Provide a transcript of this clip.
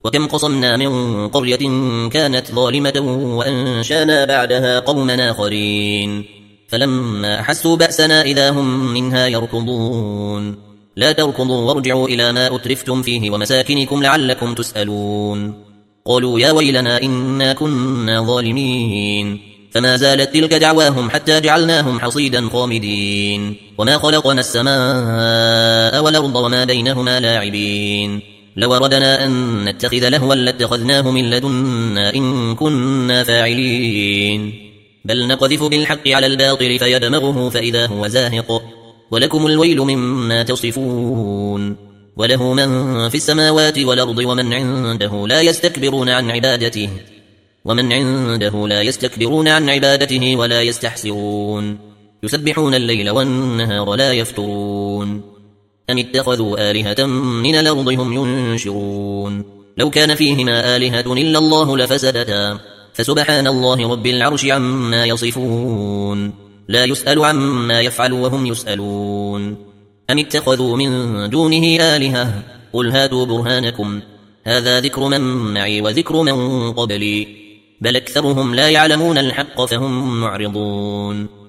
وكم قصمنا من قرية كانت ظالمة وأنشانا بعدها قوما آخرين فلما أحسوا بأسنا إذا هم منها يركضون لا تركضوا وارجعوا إلى ما أترفتم فيه ومساكنكم لعلكم تسألون قالوا يا ويلنا إنا كنا ظالمين فما زالت تلك دعواهم حتى جعلناهم حصيدا خامدين وما خلقنا السماء والأرض وما بينهما لاعبين لو أردنا أن نتخذ لهوا لاتخذناه من لدنا إن كنا فاعلين بل نقذف بالحق على الباطل فيدمغه فإذا هو زاهق ولكم الويل مما تصفون وله من في السماوات والأرض ومن عنده لا يستكبرون عن عبادته ولا يستحسرون يسبحون الليل والنهار لا يفترون أم اتخذوا آلهة من الأرض هم ينشرون لو كان فيهما آلهة إلا الله لفسدتا فسبحان الله رب العرش عما يصفون لا يسأل عما يفعل وهم يسألون أم اتخذوا من دونه آلهة قل هاتوا برهانكم هذا ذكر من معي وذكر من قبلي بل أكثرهم لا يعلمون الحق فهم معرضون